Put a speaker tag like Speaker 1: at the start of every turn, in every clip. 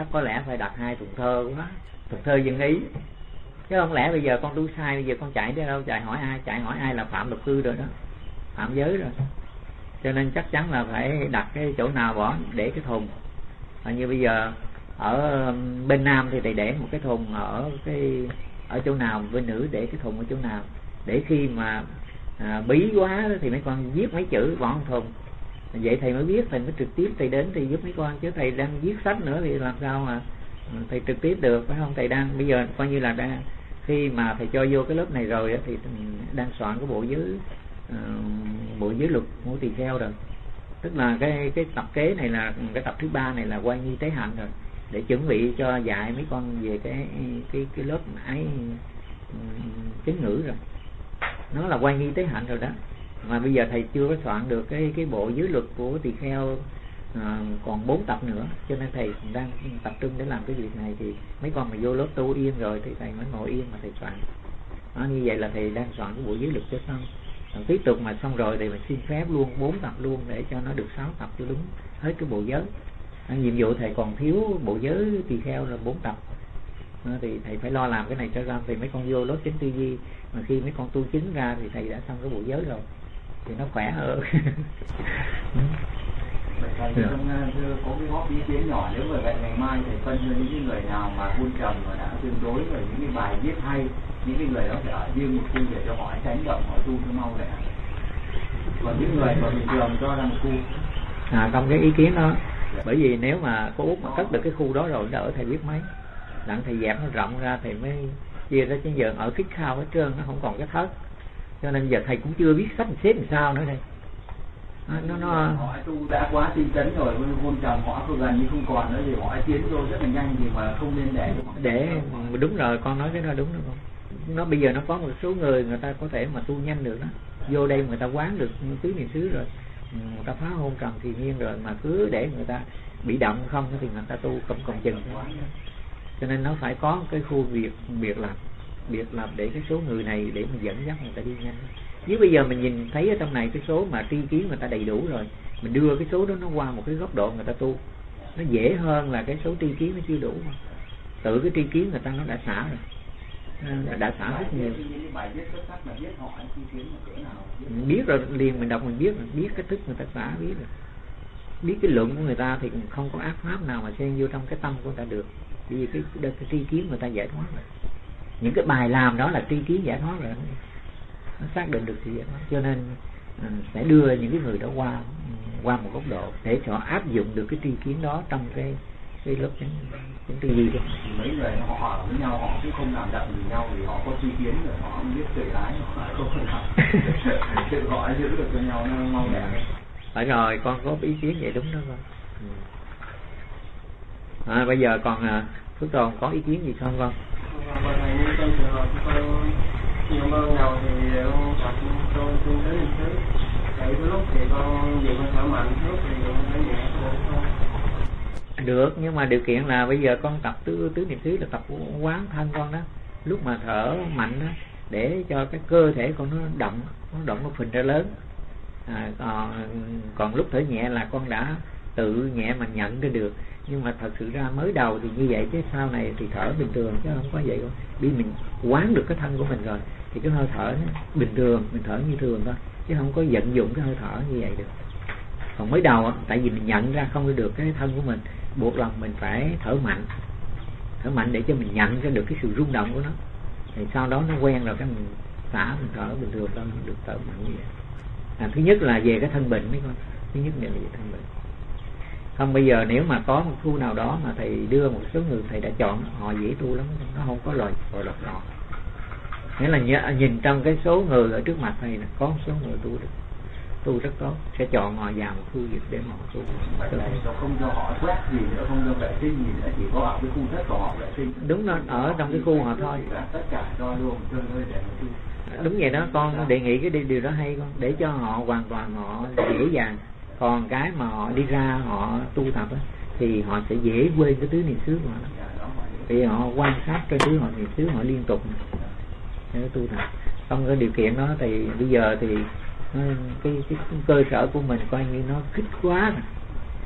Speaker 1: chắc có lẽ phải đặt 2 tuần thơ quá, tuần thơ dân ý, chứ không lẽ bây giờ con tu sai, bây giờ con chạy đi đâu, chạy hỏi ai là phạm luật cư rồi đó, phạm giới rồi. Cho nên chắc chắn là phải đặt cái chỗ nào bỏ để cái thùng. Như bây giờ ở bên nam thì thầy để một cái thùng ở chỗ nào, bên nữ để cái thùng ở chỗ nào, để khi mà bí quá thì mấy con viết mấy chữ bỏ trong thùng, vậy thầy mới biết, thầy mới trực tiếp thầy đến thì giúp mấy con, chứ thầy đang viết sách nữa thì làm sao mà thầy trực tiếp được, phải không? Thầy đang bây giờ coi như là đang, khi mà thầy cho vô cái lớp này rồi thì đang soạn cái bộ giới luật ngũ tỳ kheo rồi, tức là cái tập kế này là cái tập thứ 3 này là quan nghi tế hạnh rồi, để chuẩn bị cho dạy mấy con về cái lớp ái chứng ngữ rồi, nó là quan nghi tế hạnh rồi đó. Mà bây giờ thầy chưa có soạn được cái bộ giới luật của tỳ kheo, còn 4 tập nữa, cho nên thầy đang tập trung để làm cái việc này. Thì mấy con mà vô lớp tu yên rồi thì thầy mới ngồi yên mà thầy soạn. Như vậy là thầy đang soạn cái bộ giới luật cho xong. Tiếp tục mà xong rồi thì mình xin phép luôn 4 tập luôn, để cho nó được 6 tập cho đúng hết cái bộ giới. Nhiệm vụ thầy còn thiếu bộ giới tỳ kheo là 4 tập, thì thầy phải lo làm cái này cho ra. Thì mấy con vô lớp chánh tư duy, mà khi mấy con tu chứng ra thì thầy đã xong cái bộ giới rồi, thì nó khỏe hơn.
Speaker 2: Thầy có cái góp ý kiến nhỏ, nếu vậy ngày mai thầy phân cho những người nào mà buôn trầm mà đã tương đối rồi những cái bài viết hay, những cái người đó phải ở riêng một khu để cho họ tránh động, họ tu cho mau lẹ. Còn những người mà bình thường cho ra một khu.
Speaker 1: Trong cái ý kiến đó, bởi vì nếu mà có Út mà cất được cái khu đó rồi, đỡ thầy biết mấy, đặng thầy dẹp nó rộng ra thì mới chia ra. Chứ giờ ở cái khao hết trơn, nó không còn cái thớt, cho nên giờ thầy cũng chưa biết sách xếp làm sao nữa đây.
Speaker 2: Họ tu đã quá tinh tấn rồi, hôn trầm họ gần như không còn nữa, thì họ tiến vô rất là nhanh, thì mà không nên để
Speaker 1: đúng rồi, con nói cái đó đúng rồi. Nó bây giờ nó có một số người ta có thể mà tu nhanh được đó, vô đây người ta quán được tứ niệm xứ rồi, người ta phá hôn trầm thì nhiên rồi, mà cứ để người ta bị động không thì người ta tu không còn chừng. Cho nên nó phải có cái khu việc làm để cái số người này để mà dẫn dắt người ta đi nhanh. Chứ bây giờ mình nhìn thấy ở trong này cái số mà tri kiến người ta đầy đủ rồi, mình đưa cái số đó nó qua một cái góc độ người ta tu, nó dễ hơn là cái số tri kiến nó chưa đủ. Tự cái tri kiến người ta nó đã xả rồi, đã xả rất nhiều. Mình biết rồi, liền mình đọc mình biết cái thức người ta xả, biết cái luận của người ta thì không có ác pháp nào mà xen vô trong cái tâm của người ta được, vì cái tri kiến người ta giải thoát rồi. Những cái bài làm đó là tri kiến giải thoát rồi, nó xác định được sự giải thoát. Cho nên sẽ đưa những cái người đó qua một góc độ để cho áp dụng được cái tri kiến đó trong cái lớp chánh tư duy đó.
Speaker 2: Mấy người họ ở với nhau, họ cũng không làm đậm gì nhau, vì họ có tri kiến rồi, họ không biết tự ái, họ không làm tự họ giữ được cho nhau nó mau lẹ.
Speaker 1: Phải rồi, con có ý kiến vậy đúng đó con. Bây giờ còn Phước Tồn có ý kiến gì không con?
Speaker 3: Trong trường hợp con nhiều ơn nào thì tập con tu tới niệm xứ, tại có lúc thì con vì con thở mạnh, lúc thì con thở nhẹ thôi.
Speaker 1: Được, nhưng mà điều kiện là bây giờ con tập tứ niệm xứ là tập quán thân con đó, lúc mà thở mạnh đó, để cho cái cơ thể con nó động nó phình ra lớn. Còn lúc thở nhẹ là con đã tự nhẹ mà nhận ra được. Nhưng mà thật sự ra mới đầu thì như vậy, chứ sau này thì thở bình thường chứ không có vậy đâu. Vì mình quán được cái thân của mình rồi thì cái hơi thở bình thường, mình thở như thường thôi, chứ không có vận dụng cái hơi thở như vậy được. Còn mới đầu tại vì mình nhận ra không được cái thân của mình, buộc lòng mình phải thở mạnh để cho mình nhận ra được cái sự rung động của nó. Thì sau đó nó quen rồi cái mình xả, mình thở bình thường thôi, được thở mạnh như vậy. Thứ nhất là về cái thân bệnh mấy con, thứ nhất là về thân bệnh. Không, bây giờ nếu mà có một khu nào đó mà thầy đưa một số người thầy đã chọn, họ dễ tu lắm, nó không có loại độc đỏ. Nghĩa là nhìn trong cái số người ở trước mặt thầy là có một số người tu rất tốt, sẽ chọn họ vào một khu vực để mà họ tu.
Speaker 2: Không cho họ quét gì nữa, không cho vệ sinh gì nữa, chỉ có ở cái khu đất của họ vệ sinh.
Speaker 1: Đúng đó, ở trong cái khu họ thôi.
Speaker 2: Tất cả cho luôn, cho thôi để mà tu.
Speaker 1: Đúng vậy đó, con đề nghị cái điều đó hay con, để cho họ hoàn toàn họ dễ dàng. Còn cái mà họ đi ra họ tu tập á, thì họ sẽ dễ quên cái tứ niệm xứ của họ. Vì họ quan sát cái tứ họ niệm xứ họ liên tục để tu tập. Trong cái điều kiện đó thì bây giờ thì cái cơ sở của mình coi như nó kích quá rồi.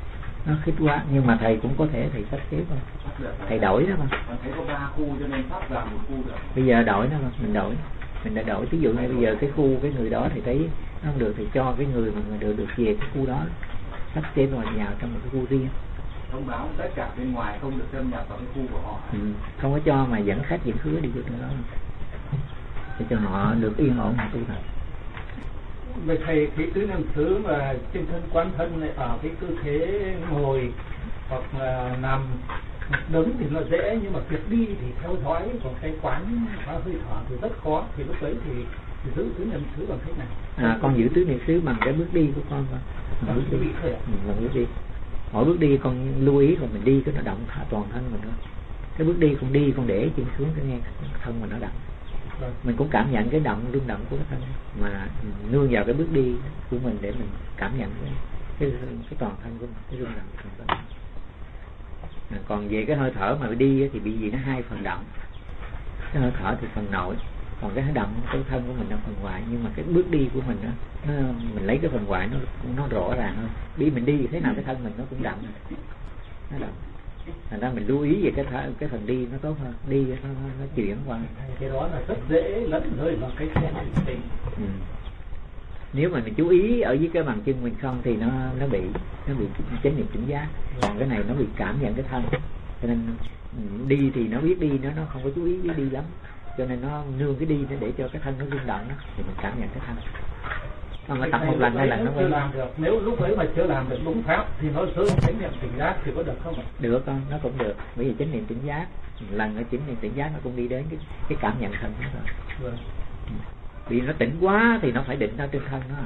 Speaker 1: nó khít quá. Nhưng mà thầy cũng có thể thầy sắp xếp không, thầy đổi đó mà.
Speaker 2: Thầy có 3 khu cho nên sắp vào một khu được.
Speaker 1: Bây giờ đổi nó không, mình đã đổi. Ví dụ như bây giờ cái khu cái người đó thì thấy nó không được thì cho cái người mà người được về cái khu đó, sắp xếp vào trong một cái khu riêng.
Speaker 2: Thông báo tất cả bên ngoài không được xâm nhập vào cái khu của họ.
Speaker 1: Không có cho mà dẫn khách dẫn khứa đi được nữa, để cho họ được yên ổn tu tập.
Speaker 4: Vậy thầy cái tứ niệm xứ mà trên thân quán thân này ở cái tư thế ngồi hoặc là nằm đứng thì nó dễ, nhưng mà việc đi thì theo dõi, còn cái quán hơi thở thì rất khó. Thì lúc đấy thì giữ tứ niệm xứ bằng cách nào?
Speaker 1: Con giữ tứ niệm xứ bằng cái bước đi của con thôi. Bằng bước đi. Mỗi bước đi con lưu ý rồi mình đi cái nó động toàn thân mình thôi. Cái bước đi con để chân xuống cái nghe thân mình nó động. Mình cũng cảm nhận cái rung động của cái thân, mà nương vào cái bước đi của mình để mình cảm nhận cái toàn thân của mình, cái rung động của mình. Còn về cái hơi thở mà đi thì bị gì nó hai phần động. Cái hơi thở thì phần nội, còn cái động cái thân của mình là phần ngoại. Nhưng mà cái bước đi của mình đó, mình lấy cái phần ngoại nó rõ ràng hơn. Đi mình đi thế nào cái thân mình nó cũng động, nó động. Thành ra mình lưu ý về cái phần đi nó tốt hơn, đi nó chuyển qua.
Speaker 4: Cái đó là rất dễ lẫn rơi vào cái tình.
Speaker 1: Nếu mà mình chú ý ở dưới cái bàn chân mình không thì nó bị chánh niệm tỉnh giác. Còn cái này nó bị cảm nhận cái thân, cho nên đi thì nó biết đi, nó không có chú ý với đi lắm, cho nên nó nương cái đi để cho cái thân nó rung động đó, thì mình cảm nhận cái thân. Mà tập một lần hai lần nó
Speaker 4: chưa làm được. Nếu lúc ấy mà chưa làm được đúng pháp thì nó rơi chánh niệm tỉnh giác thì có được không ạ?
Speaker 1: Được con, nó cũng được. Bởi vì chánh niệm tỉnh giác, lần ở chánh niệm tỉnh giác nó cũng đi đến cái cảm nhận thân đó rồi. Vì nó tỉnh quá thì nó phải định ở trên thân nó.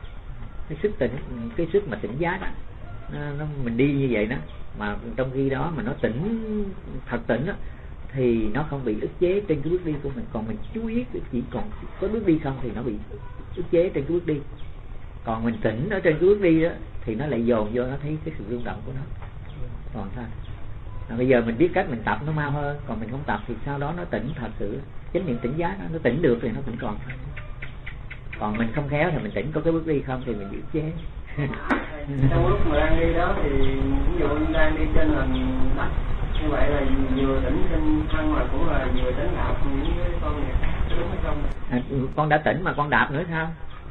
Speaker 1: Cái sức mà tỉnh giác đó, mình đi như vậy đó, mà trong khi đó mà nó tỉnh thật tỉnh đó, thì nó không bị ức chế trên cái bước đi của mình. Còn mình chú ý chỉ còn có bước đi không thì nó bị ức chế trên cái bước đi. Còn mình tỉnh ở trên cái bước đi đó thì nó lại dồn vô, nó thấy cái sự rung động của nó toàn thân. Bây giờ mình biết cách mình tập nó mau hơn. Còn mình không tập thì sau đó nó tỉnh thật sự, chánh niệm tỉnh giác nó tỉnh được thì nó cũng còn thân. Còn mình không khéo thì mình tỉnh có cái bước đi không thì mình bị ức chế.
Speaker 3: Trong lúc mà đang đi đó thì ví dụ như đang đi trên là đất, như vậy là vừa tỉnh trên thân mà cũng là vừa tỉnh đạp những cái con này, đúng hay không?
Speaker 1: Con đã tỉnh mà con đạp nữa sao?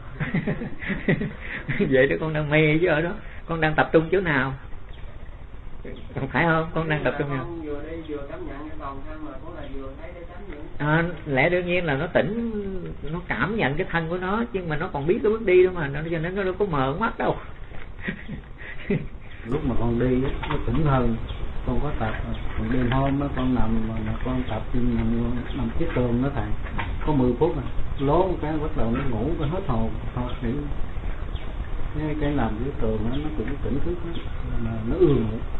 Speaker 1: Vậy đó con đang mê chứ ở đó, con đang tập trung chỗ nào? Không phải không? Con đang tập trung nào?
Speaker 3: Vừa đi vừa cảm nhận cái toàn thân mà cũng là vừa thấy cái tánh những.
Speaker 1: Lẽ đương nhiên là nó tỉnh, nó cảm nhận cái thân của nó, nhưng mà nó còn biết cái bước đi đó mà, cho nên nó đâu có mờ mắt đâu.
Speaker 4: Lúc mà con đi nó tỉnh hơn, con có tập. Còn đêm hôm đó con nằm mà con tập nằm chiếc tường đó thầy, có 10 phút rồi lố một cái bắt đầu nó ngủ, cái hết hồn thôi. Cái nằm dưới tường nó cũng tỉnh thức mà nó ngủ.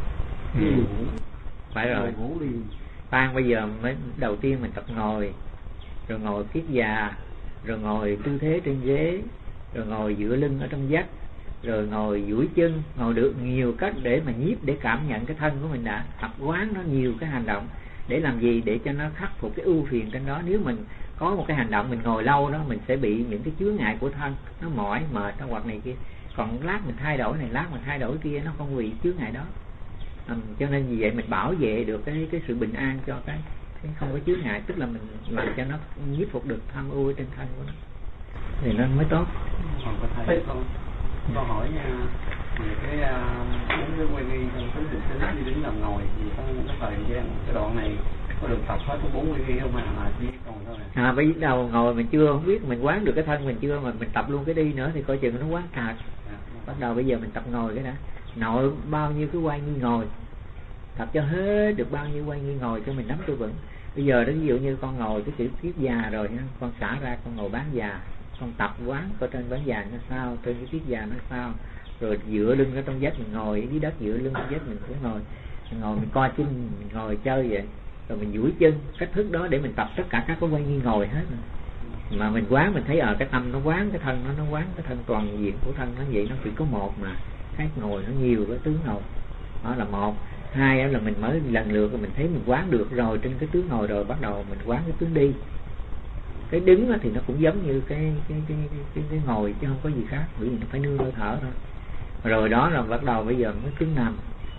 Speaker 1: Phải rồi,
Speaker 4: ngủ đi.
Speaker 1: Khoan, bây giờ mới đầu tiên mình tập ngồi, rồi ngồi kiết già, rồi ngồi tư thế trên ghế, rồi ngồi dựa lưng ở trong vách, rồi ngồi duỗi chân, ngồi được nhiều cách để mà nhiếp, để cảm nhận cái thân của mình đã. Tập quán nó nhiều cái hành động để làm gì? Để cho nó khắc phục cái ưu phiền trên đó. Nếu mình có một cái hành động mình ngồi lâu đó, mình sẽ bị những cái chướng ngại của thân, nó mỏi mệt hoặc này kia. Còn lát mình thay đổi này, lát mình thay đổi kia, nó không bị chướng ngại đó. Cho nên vì vậy mình bảo vệ được cái sự bình an cho cái không có chướng ngại, tức là mình làm cho nó nhiếp phục được tham ưu trên thân của nó thì nó mới tốt.
Speaker 5: Còn có thầy con hỏi về cái quay ghi trong cái thực tế đi đứng nằm ngồi thì trong cái thời gian cái đoạn này có được tập hết 4 quay ghi không mà chỉ còn thôi.
Speaker 1: Bây giờ đầu ngồi mình chưa không biết, mình quán được cái thân mình chưa, mà mình tập luôn cái đi nữa thì coi chừng nó quán cạt. Bắt đầu bây giờ mình tập ngồi cái đã, nội bao nhiêu cái quay nghi ngồi, tập cho hết được bao nhiêu quay nghi ngồi cho mình nắm cho vững. Bây giờ đó ví dụ như con ngồi cái chữ kiết già rồi, con xả ra con ngồi bán già, con tập quán coi trên bán già nó sao, trên cái kiết già nó sao, rồi dựa lưng ở trong vách mình ngồi, dưới đất dựa lưng trong vách mình cũng ngồi mình co chân, mình ngồi chơi vậy, rồi mình duỗi chân, cách thức đó để mình tập tất cả các cái quay nghi ngồi hết. Mà mình quán mình thấy cái tâm nó quán cái thân nó quán cái thân toàn diện của thân nó vậy, nó chỉ có một mà cái ngồi nó nhiều cái tướng ngồi đó là một. Hai là mình mới lần lượt mình thấy mình quán được rồi trên cái tướng ngồi rồi, bắt đầu mình quán cái tướng đi. Cái đứng thì nó cũng giống như cái ngồi chứ không có gì khác, bởi vì nó phải nương hơi thở thôi. Rồi đó là bắt đầu bây giờ mới tướng nằm,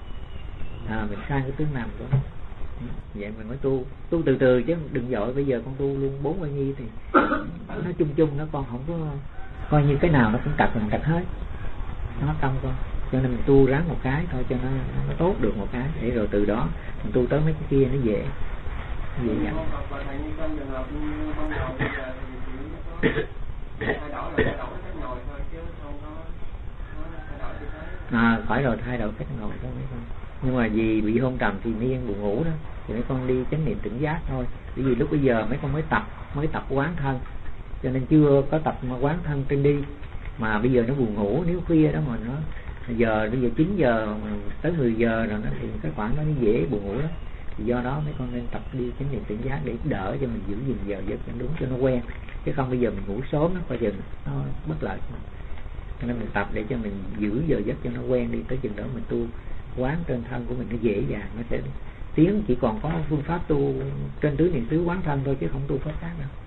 Speaker 1: Mình sang cái tướng nằm của nó. Vậy mình mới tu từ từ chứ đừng vội. Bây giờ con tu luôn 4 oai nghi thì nó chung nó con không có coi như cái nào nó cũng cặt hết, nó tâm con. Cho nên mình tu ráng một cái thôi cho nó tốt được một cái, để rồi từ đó mình tu tới mấy cái kia nó dễ vậy. Khỏi rồi thay đổi cách ngồi thôi mấy con. Nhưng mà vì bị hôn trầm thì miên buồn ngủ đó, thì mấy con đi chánh niệm tỉnh giác thôi. Bởi vì lúc bây giờ mấy con mới tập quán thân, cho nên chưa có tập mà quán thân trên đi. Mà bây giờ nó buồn ngủ, nếu khuya đó mà nó bây giờ 9 giờ tới 10 giờ rồi nó thì cái khoảng đó nó dễ buồn ngủ đó. Thì do đó mấy con nên tập đi chánh niệm tỉnh giác để đỡ cho mình giữ gìn giờ giấc cho đúng, cho nó quen. Chứ không bây giờ mình ngủ sớm nó coi chừng nó bất lợi. Cho nên mình tập để cho mình giữ giờ giấc cho nó quen đi, tới chừng đó mình tu quán trên thân của mình nó dễ dàng, nó sẽ tiến. Chỉ còn có phương pháp tu trên tứ niệm xứ quán thân thôi chứ không tu pháp khác đâu.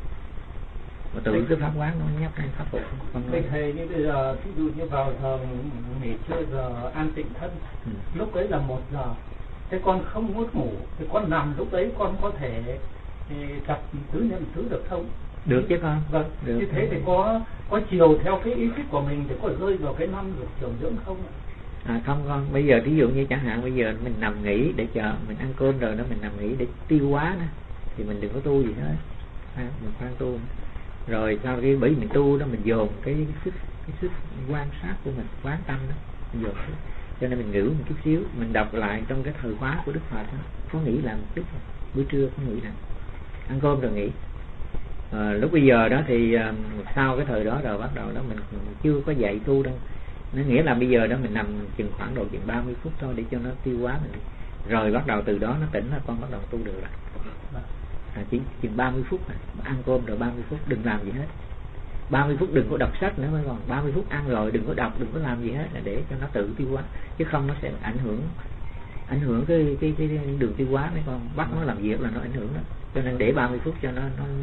Speaker 1: Mà tự cái pháp quán nó nhắc lên pháp phục.
Speaker 4: Thầy như bây giờ ví dụ như vào giờ nghỉ trưa giờ an tịnh thân, lúc ấy là 1 giờ, thế con không muốn ngủ thì con nằm, lúc đấy con có thể tập tứ niệm xứ được không?
Speaker 1: Được chứ con.
Speaker 4: Vâng.
Speaker 1: Được.
Speaker 4: Như thế thì có chiều theo cái ý thích của mình thì có rơi vào cái năm dục dưỡng dưỡng không ạ?
Speaker 1: Không con. Bây giờ thí dụ như chẳng hạn bây giờ mình nằm nghỉ để chờ mình ăn cơm rồi đó, mình nằm nghỉ để tiêu hóa đó, thì mình đừng có tu gì hết. Mình khoan tu. Rồi sau khi bởi vì mình tu đó, mình dồn cái sức quan sát của mình, quán tâm đó, mình dồn. Cho nên mình ngữ một chút xíu, mình đọc lại trong cái thời khóa của Đức Phật đó, có nghĩ làm một chút, buổi trưa có nghĩ làm, ăn cơm rồi nghỉ. Lúc bây giờ đó thì sau cái thời đó rồi bắt đầu đó mình chưa có dạy tu đâu. Nó nghĩa là bây giờ đó mình nằm chừng khoảng độ 30 phút thôi để cho nó tiêu hóa mình. Rồi bắt đầu từ đó nó tỉnh là con bắt đầu tu được rồi. Chỉ chừng 30 phút này, ăn cơm rồi 30 phút đừng làm gì hết. 30 phút đừng có đọc sách nữa, mới còn 30 phút ăn rồi đừng có đọc, đừng có làm gì hết, là để cho nó tự tiêu hóa, chứ không nó sẽ ảnh hưởng cái đường tiêu hóa. Mấy con bắt nó làm việc là nó ảnh hưởng đó. Cho nên để 30 phút cho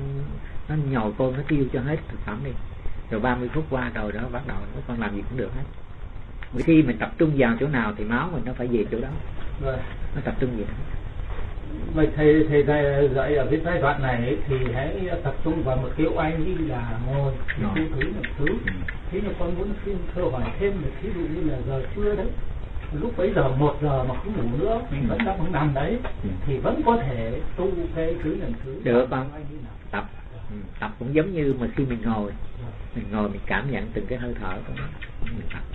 Speaker 1: nó nhồi cơm, nó tiêu cho hết thực phẩm đi. Rồi 30 phút qua rồi đó bắt đầu mấy con làm gì cũng được hết. Mỗi khi mình tập trung vào chỗ nào thì máu mình nó phải về chỗ đó.
Speaker 4: Rồi.
Speaker 1: Nó tập trung gì đó.
Speaker 4: Vậy thầy dạy ở cái giai đoạn này thì hãy tập trung vào một cái oai nghi là ngồi tu thứ một thứ. Thế nhưng con muốn xin thưa hỏi thêm một ví dụ như là giờ trưa đấy, lúc bấy giờ 1 giờ mà không ngủ nữa, mình vẫn đang nằm đấy, thì vẫn có thể tu cái thứ lần thứ.
Speaker 1: Được con. Tập cũng giống như mà khi mình ngồi mình cảm nhận từng cái hơi thở của mình tập.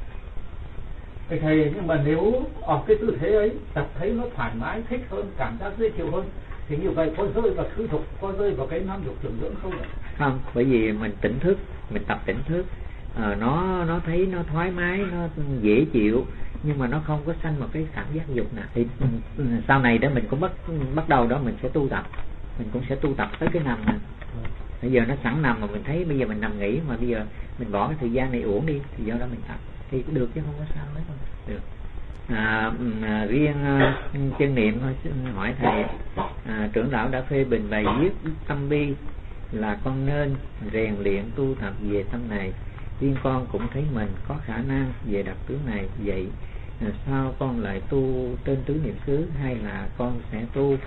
Speaker 4: Thầy, nhưng mà nếu ở cái tư thế ấy tập thấy nó thoải mái, thích hơn, cảm giác dễ chịu hơn, thì như vậy có rơi vào thứ dục, có rơi vào cái năm dục dưỡng dưỡng không ạ?
Speaker 1: Không, bởi vì mình tỉnh thức, mình tập tỉnh thức, nó thấy nó thoải mái, nó dễ chịu, nhưng mà nó không có sanh một cái cảm giác dục nào. Thì sau này đó mình cũng bắt đầu đó mình sẽ tu tập, mình cũng sẽ tu tập tới cái nằm này. Bây giờ nó sẵn nằm mà mình thấy bây giờ mình nằm nghỉ, mà bây giờ mình bỏ cái thời gian này uổng đi, thì do đó mình tập thì cũng được chứ không có sao hết. Được. Riêng chân niệm thôi, xin hỏi thầy, trưởng lão đã phê bình bài viết tâm bi là con nên rèn luyện tu tập về tâm này. Riêng con cũng thấy mình có khả năng về đặc tướng này, vậy sao con lại tu trên tứ niệm xứ, hay là con sẽ tu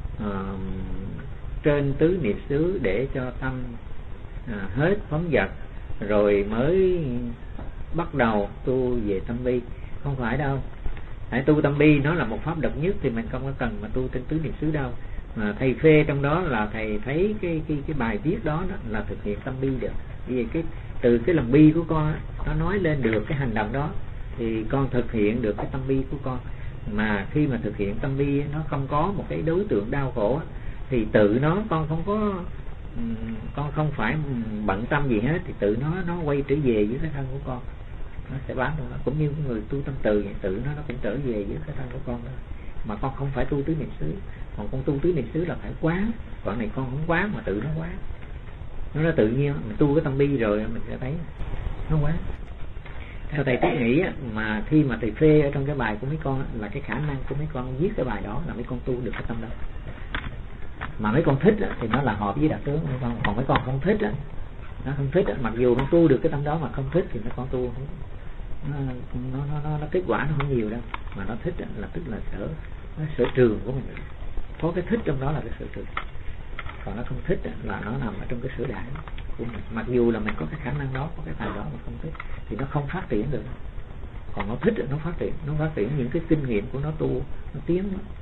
Speaker 1: trên tứ niệm xứ để cho tâm hết phóng dật rồi mới bắt đầu tu về tâm bi? Không phải đâu. Hãy tu tâm bi nó là một pháp độc nhất thì mình không có cần mà tu trên tứ niệm xứ đâu. Mà thầy phê trong đó là thầy thấy cái bài viết đó là thực hiện tâm bi được. Vì từ cái lòng bi của con nó nói lên được cái hành động đó thì con thực hiện được cái tâm bi của con. Mà khi mà thực hiện tâm bi nó không có một cái đối tượng đau khổ thì tự nó con không có, con không phải bận tâm gì hết, thì tự nó quay trở về với cái thân của con, nó sẽ bán luôn. Cũng như người tu tâm từ vậy, tự nó cũng trở về với cái thân của con đó. Mà con không phải tu tứ niệm xứ, còn con tu tứ niệm xứ là phải quán, còn này con không quán mà tự nó quán, nó tự nhiên. Mình tu cái tâm bi rồi mình sẽ thấy nó quán. Theo thầy Thiết nghĩ mà khi mà thầy phê ở trong cái bài của mấy con là cái khả năng của mấy con viết cái bài đó là mấy con tu được cái tâm đó. Mà mấy con thích thì nó là hợp với đặc tướng mấy con, còn mấy con không thích nó không thích, mặc dù nó tu được cái tâm đó mà không thích thì mấy con tu nó kết quả nó không nhiều đâu, mà nó thích là tức là sở trường của mình, có cái thích trong đó là cái sở trường, còn nó không thích là nó nằm ở trong cái sở đại của mình. Mặc dù là mình có cái khả năng đó, có cái tài đó mà không thích thì nó không phát triển được, còn nó thích nó phát triển những cái kinh nghiệm của nó tu, nó tiến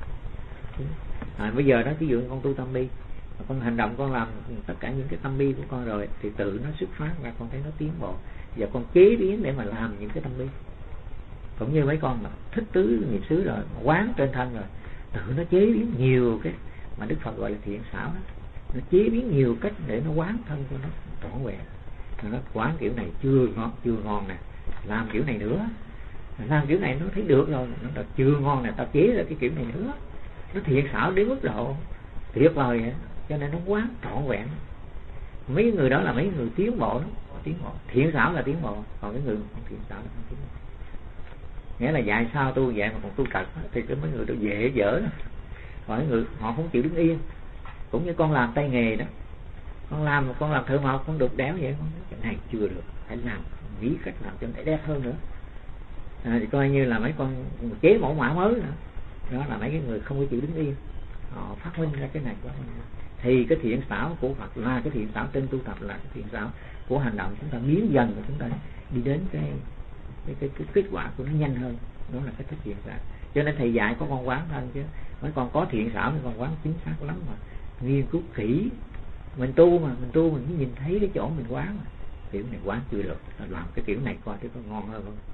Speaker 1: đó. Bây giờ đó ví dụ con tu tam bi, con hành động, con làm tất cả những cái tâm bi của con rồi thì tự nó xuất phát ra, con thấy nó tiến bộ. Giờ con chế biến để mà làm những cái tâm bi, cũng như mấy con mà thích tứ niệm xứ rồi, quán trên thân rồi, tự nó chế biến nhiều cái mà Đức Phật gọi là thiện xảo đó. Nó chế biến nhiều cách để nó quán thân cho nó trọn vẹn. Nó quán kiểu này chưa ngon nè, làm kiểu này nữa, làm kiểu này nó thấy được rồi, nó chưa ngon nè, tao chế ra cái kiểu này nữa. Nó thiện xảo đến mức độ tuyệt vời vậy. Cho nên nó quán trọn vẹn. Mấy người đó là mấy người tiến bộ đó, tiến bộ. Thiện xảo là tiến bộ, còn cái người không thiện xảo là không tiến bộ. Nghĩa là dạy sao tu vậy mà còn tu trật thì cái mấy người đó dễ dở đó. Còn mấy người họ không chịu đứng yên. Cũng như con làm tay nghề đó, con làm thợ mộc, con được đéo vậy, con nói cái này chưa được, phải làm nghĩ cách làm cho nó đẹp hơn nữa. Thì coi như là mấy con chế mẫu mã mới nữa. Đó là mấy cái người không có chịu đứng yên, họ phát minh ra cái này quá. Thì cái thiện xảo của Phật là cái thiện xảo trên tu tập, là cái thiện xảo của hành động, chúng ta biến dần và chúng ta đi đến cái kết quả của nó nhanh hơn. Đó là cái thiện xảo. Cho nên thầy dạy có con quán thân chứ mấy con có thiện xảo thì con quán chính xác lắm, mà nghiên cứu kỹ. Mình tu mình mới nhìn thấy cái chỗ mình quán mà. Kiểu này quán chưa được, làm cái kiểu này coi cái có ngon hơn không.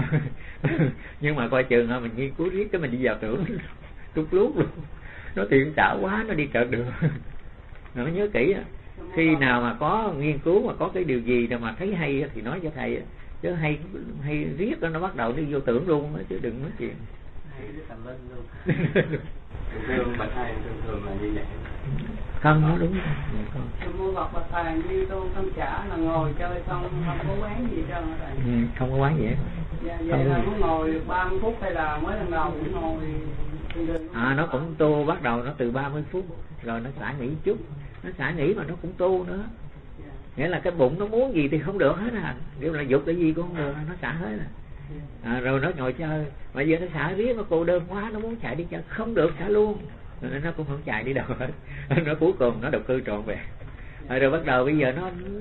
Speaker 1: Nhưng mà coi chừng mình nghiên cứu riết cái mình đi vào tưởng tút lút luôn, nó thiện xảo quá, nó đi chợ đường. Nó nhớ kỹ, khi nào mà có nghiên cứu mà có cái điều gì nào mà thấy hay thì nói cho thầy, chứ hay riết nó bắt đầu đi vô tưởng luôn, chứ đừng nói chuyện
Speaker 5: hay cái tầm linh luôn. Thường bạch thầy thường là như vậy.
Speaker 1: Không, nó đúng rồi.
Speaker 3: Tôi mua Phật bạch thầy như tôi không trả là ngồi chơi không có quán gì trơn rồi.
Speaker 1: Không có quán gì hết.
Speaker 3: Dạ, vậy là muốn ngồi được 30 phút hay là mới lần đầu cũng ngồi.
Speaker 1: Nó cũng tu, bắt đầu nó từ 30 phút rồi nó xả nghỉ chút, nó xả nghỉ mà nó cũng tu nữa. Nghĩa là cái bụng nó muốn gì thì không được hết à, nếu là dục cái gì cũng không được, nó xả hết à. Rồi nó ngồi chơi, mà giờ nó xả riết, nó cô đơn quá, nó muốn chạy đi chơi không được, xả luôn, nó cũng không chạy đi đâu hết. Nó cuối cùng nó đầu cư trọn vẹn. Rồi bắt đầu bây giờ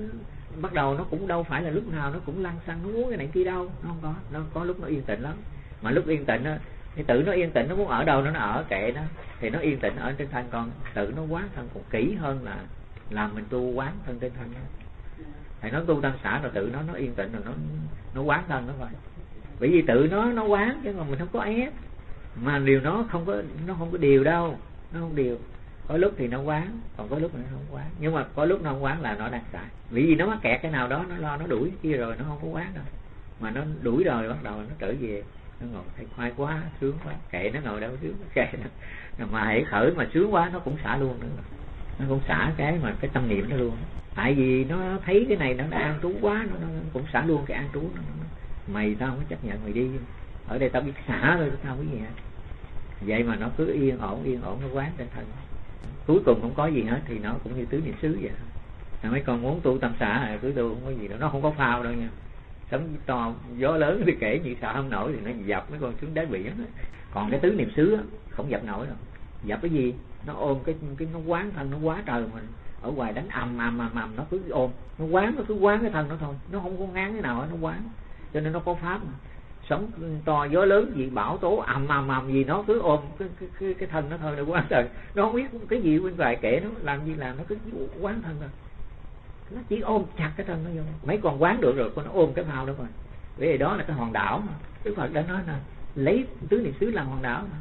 Speaker 1: nó cũng đâu phải là lúc nào nó cũng lăng xăng, nó muốn cái này kia đâu, nó không có. Nó có lúc nó yên tĩnh lắm, mà lúc yên tĩnh thì tự nó yên tĩnh, nó muốn ở đâu nó ở, kệ nó, thì nó yên tĩnh ở trên thân con. Tự nó quán thân còn kỹ hơn là làm mình tu quán thân trên thân. Thầy nói tu tăng xả rồi tự nó yên tĩnh rồi nó quán thân nó vậy. Bởi vì tự nó quán chứ còn mình không có ép. Mà điều nó không có điều đâu, nó không điều. Có lúc thì nó quán, còn có lúc nó không quán. Nhưng mà có lúc nó không quán là nó đang xả. Vì nó mắc kẹt cái nào đó, nó lo nó đuổi cái kia rồi nó không có quán đâu. Mà nó đuổi rồi bắt đầu nó trở về, nó ngồi thấy khoai quá, sướng quá, kệ nó ngồi đâu sướng, kệ nó. Mà hãy khởi mà sướng quá nó cũng xả luôn nữa. Nó cũng xả cái tâm niệm nó luôn. Tại vì nó thấy cái này nó an trú quá, nó cũng xả luôn cái an trú nó. Mày tao không có chấp nhận mày đi, ở đây tao biết xả thôi, tao biết gì hết. Vậy mà nó cứ yên ổn nó quán trên thân. Cuối cùng không có gì hết thì nó cũng như tứ niệm xứ vậy. Mấy con muốn tu tâm xả cứ tu không có gì đâu, nó không có phao đâu nha. Sấm to gió lớn thì kể như sợ không nổi thì nó dập mấy con xuống đáy biển. Còn cái tứ niệm xứ không dập nổi đâu. Dập cái gì? Nó ôm cái nó quán thân, nó quá trời mình. Ở ngoài đánh ầm nó cứ ôm, nó cứ quán cái thân nó thôi, nó không có ngán cái nào hết, nó quán. Cho nên nó có pháp mà. Sóng to gió lớn gì bão tố ầm gì nó cứ ôm cái thân nó thôi, nó quán trời. Nó không biết cái gì bên ngoài kệ nó làm gì làm, nó cứ quán thân thôi. Nó chỉ ôm chặt cái thân nó vô. Mấy con quán được rồi, con nó ôm cái phao đó rồi. Bởi vì đó là cái hòn đảo mà. Đức Phật đã nói là lấy tứ niệm xứ làm hòn đảo mà.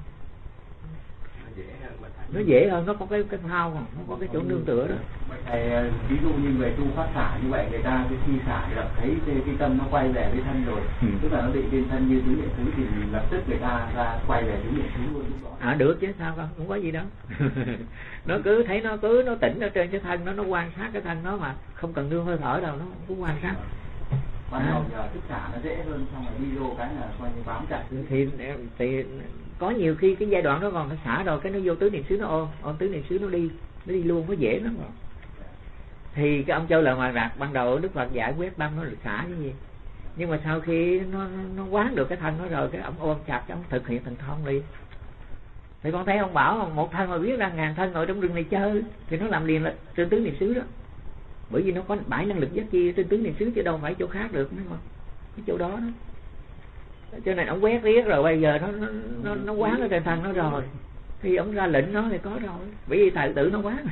Speaker 1: Nó dễ hơn, nó có cái phao mà, nó có cái chỗ nương tựa đó.
Speaker 2: Thầy, ví dụ như người tu phát xả như vậy, người ta khi xả thì thấy cái tâm nó quay về với thân rồi, tức là nó bị trên thân như tứ niệm xứ thì lập tức người ta ra quay về tứ niệm xứ luôn lúc đó.
Speaker 1: Được chứ sao không có gì đâu. Nó cứ thấy nó tỉnh ở trên cái thân nó quan sát cái thân nó mà không cần nương hơi thở đâu, nó cứ quan sát.
Speaker 2: Ban đầu giờ thức xả nó dễ hơn, xong rồi đi vô cái là coi như bám chặt.
Speaker 1: Thì có nhiều khi cái giai đoạn đó còn nó xả rồi cái nó vô tứ niệm xứ nó ôm tứ niệm xứ nó đi luôn, nó dễ lắm rồi. Thì cái ông Châu Lợi Hòa Rạc ban đầu Đức Phật giải quyết tâm nó là xả cái gì? Nhưng mà sau khi nó quán được cái thân nó rồi, cái ông ôm chặt, cái ông thực hiện thần thông đi. Thì con thấy ông bảo một thân mà biết ra ngàn thân ngồi trong rừng này chơi, thì nó làm liền là trên tướng niệm xứ đó. Bởi vì nó có 7 năng lực giác chi trên tướng niệm xứ, chứ đâu phải chỗ khác được nữa mà, cái chỗ đó đó. Cho nên ông quét riết rồi bây giờ nó quán ở trên thân nó rồi, thì ông ra lệnh nó thì có rồi, bởi vì tài tử nó quán.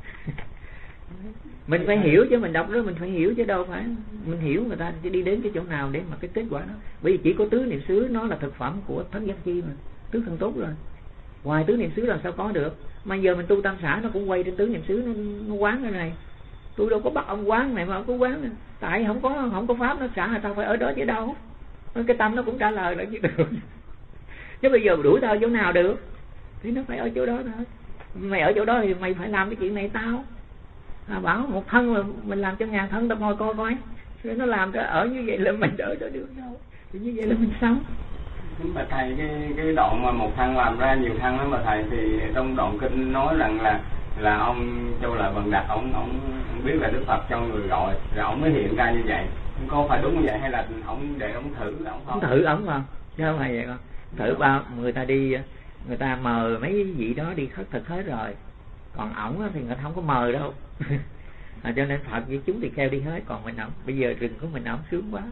Speaker 1: Mình phải hiểu chứ, mình đọc đó mình phải hiểu chứ đâu phải mình hiểu người ta chỉ đi đến cái chỗ nào để mà cái kết quả đó. Bởi vì chỉ có tứ niệm xứ nó là thực phẩm của thất giác chi mà, tứ thân tốt rồi. Ngoài tứ niệm xứ làm sao có được. Mà giờ mình tu tam xã nó cũng quay trên tứ niệm xứ, nó quán cái này. Tôi đâu có bắt ông quán này mà ông có quán này. Tại không có pháp nó xả người ta phải ở đó chứ đâu. Cái tâm nó cũng trả lời lại chứ được. Chứ bây giờ đuổi tao chỗ nào được, thì nó phải ở chỗ đó thôi. Mày ở chỗ đó thì mày phải làm cái chuyện này tao. Bảo một thân mà mình làm cho ngàn thân, tao ngồi coi coi. Rồi nó làm cho ở như vậy là mình đỡ được đâu. Thì như vậy là mình sống.
Speaker 5: Mà thầy cái đoạn mà một thân làm ra nhiều thân đó mà thầy, thì trong đoạn kinh nói rằng là ông Châu Lợi Vần Đạt ông biết là Đức Phật cho người gọi rồi ông mới hiện ra như vậy. Có phải đúng như vậy hay là ông để ông thử ông thôi?
Speaker 1: Ông thử ổng mà, chứ không phải vậy con. Thử bao người ta đi, người ta mời mấy vị đó đi khất thực hết rồi, còn ổng thì người ta không có mời đâu. Cho nên Phật với chúng thì kêu đi hết, còn mình ổng bây giờ rừng của mình ổng sướng quá.